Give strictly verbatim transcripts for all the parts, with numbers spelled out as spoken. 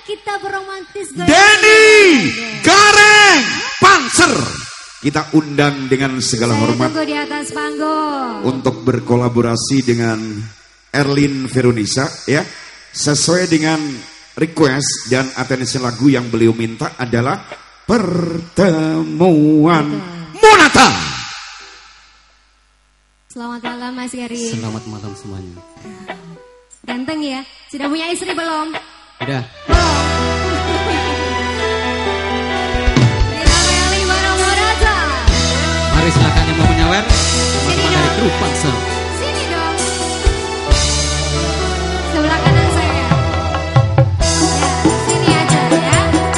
kita beromantis. Denny Gareng Panser. Kita undang dengan segala Saya hormat tunggu di atas panggung untuk berkolaborasi dengan Erlin Veronisa ya. Sesuai dengan request dan atensi lagu yang beliau minta adalah Pertemuan Monata. Selamat malam Mas Gary. Selamat malam semuanya. Ganteng ya. Sudah punya istri belum? Udah. Mari silakan yang mau menyawer, teman-teman dari grup Panser. Sini dong. Sebelah kanan saya. Ya, sini aja ya.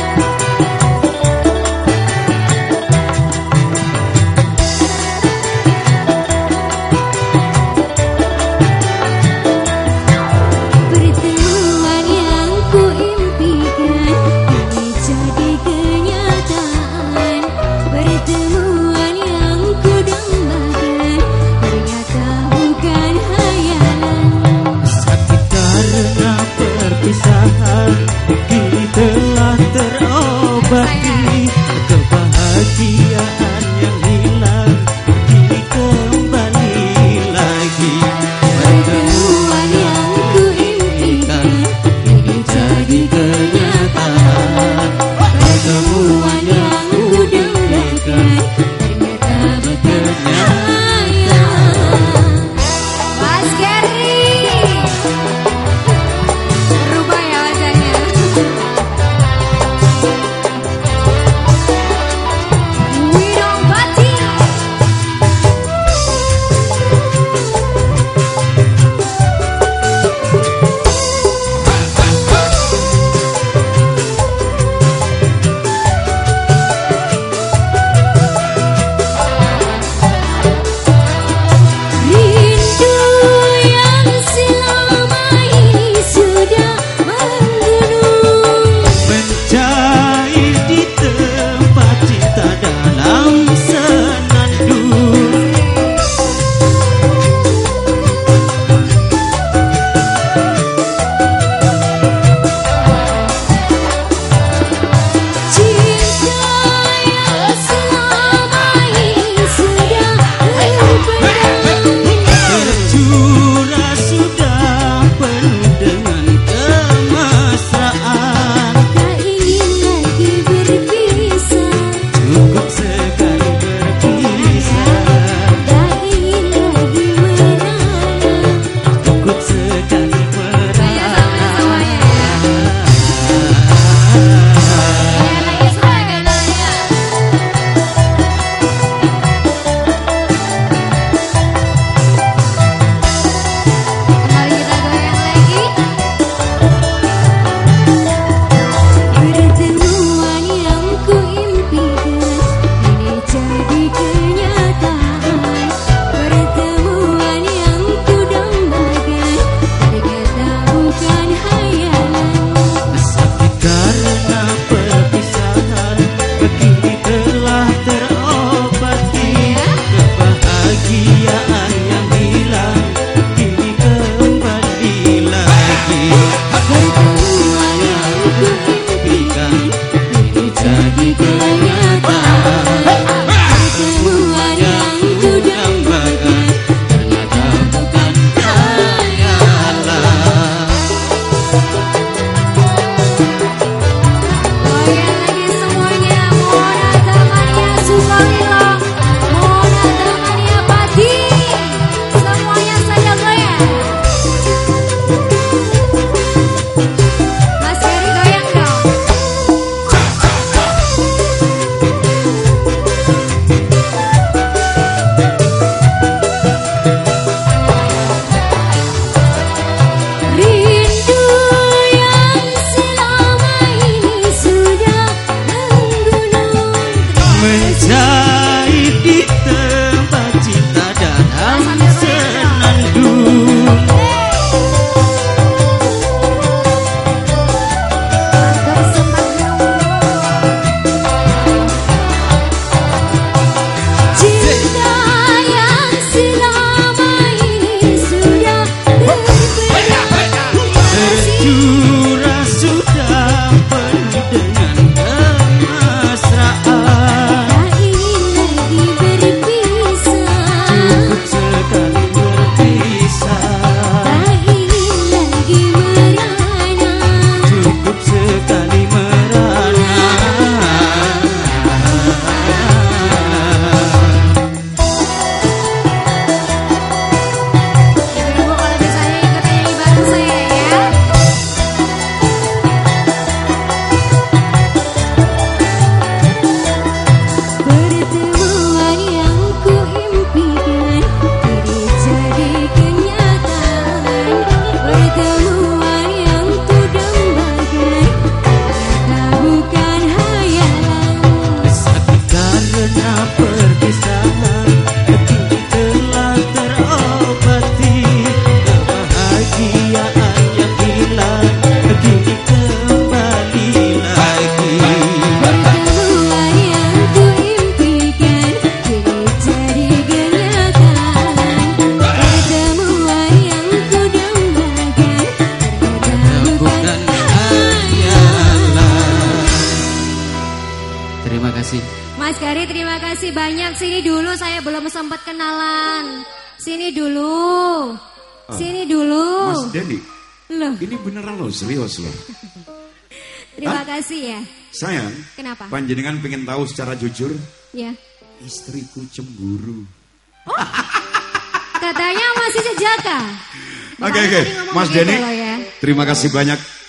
Pertemuan yang ku impikan kini jadi kenyataan. Pertemuan yang ku dambakan ternyata bukan hayalan. Sakit karena perpisahan kini telah terobati. Kebahagiaan yang hilang kini kembali lagi. Pertemuan yang ku impikan kini jadi kenyataan. Pertemuan yang ku dambakan ternyata bukan hayalan. Mas Gary, berubah ya wajahnya. Widong Bati. Rindu yang selama ini sudah menggunung. Mencair di tempat cinta dalam senandung. Cinta yang selama ini sudah berpendam. Tercurah sudah penuh dengan kemesraan. Tak ingin lagi berpisah. Cukup sekali berpisah. Tak ingin lagi merana. Cukup sekali Saya sama merana. semuanya ya. Ya lagi semuanya. Kembali kita goyang lagi. Pertemuan yang ku impikan kini jadi kenyataan. Pertemuan yang ku dambakan ternyata bukan hayalan. Sakit karena perpisahan kini telah terobati. Kebahagiaan yang hilang kini kembali lagi. Pertemuan yang ku impikan kini jadi kenyataan. Pertemuan yang ku dambakan ternyata bukan hayalan. Goyang lagi semuanya. Monata Mania Sukalilo, Monata Mania Pati. Semuanya saja goyang. Mas Gary goyang dong. banyak. Sini dulu, saya belum sempat kenalan. Sini dulu. Sini dulu. Mas Denny. Loh. Ini beneran loh, serius loh. Terima Hah? kasih ya. Sayang. Kenapa? Panjenengan pengen tahu secara jujur? Ya. Istriku cemburu. Katanya masih sejaka. Oke oke, Mas Denny. Ya. Terima kasih banyak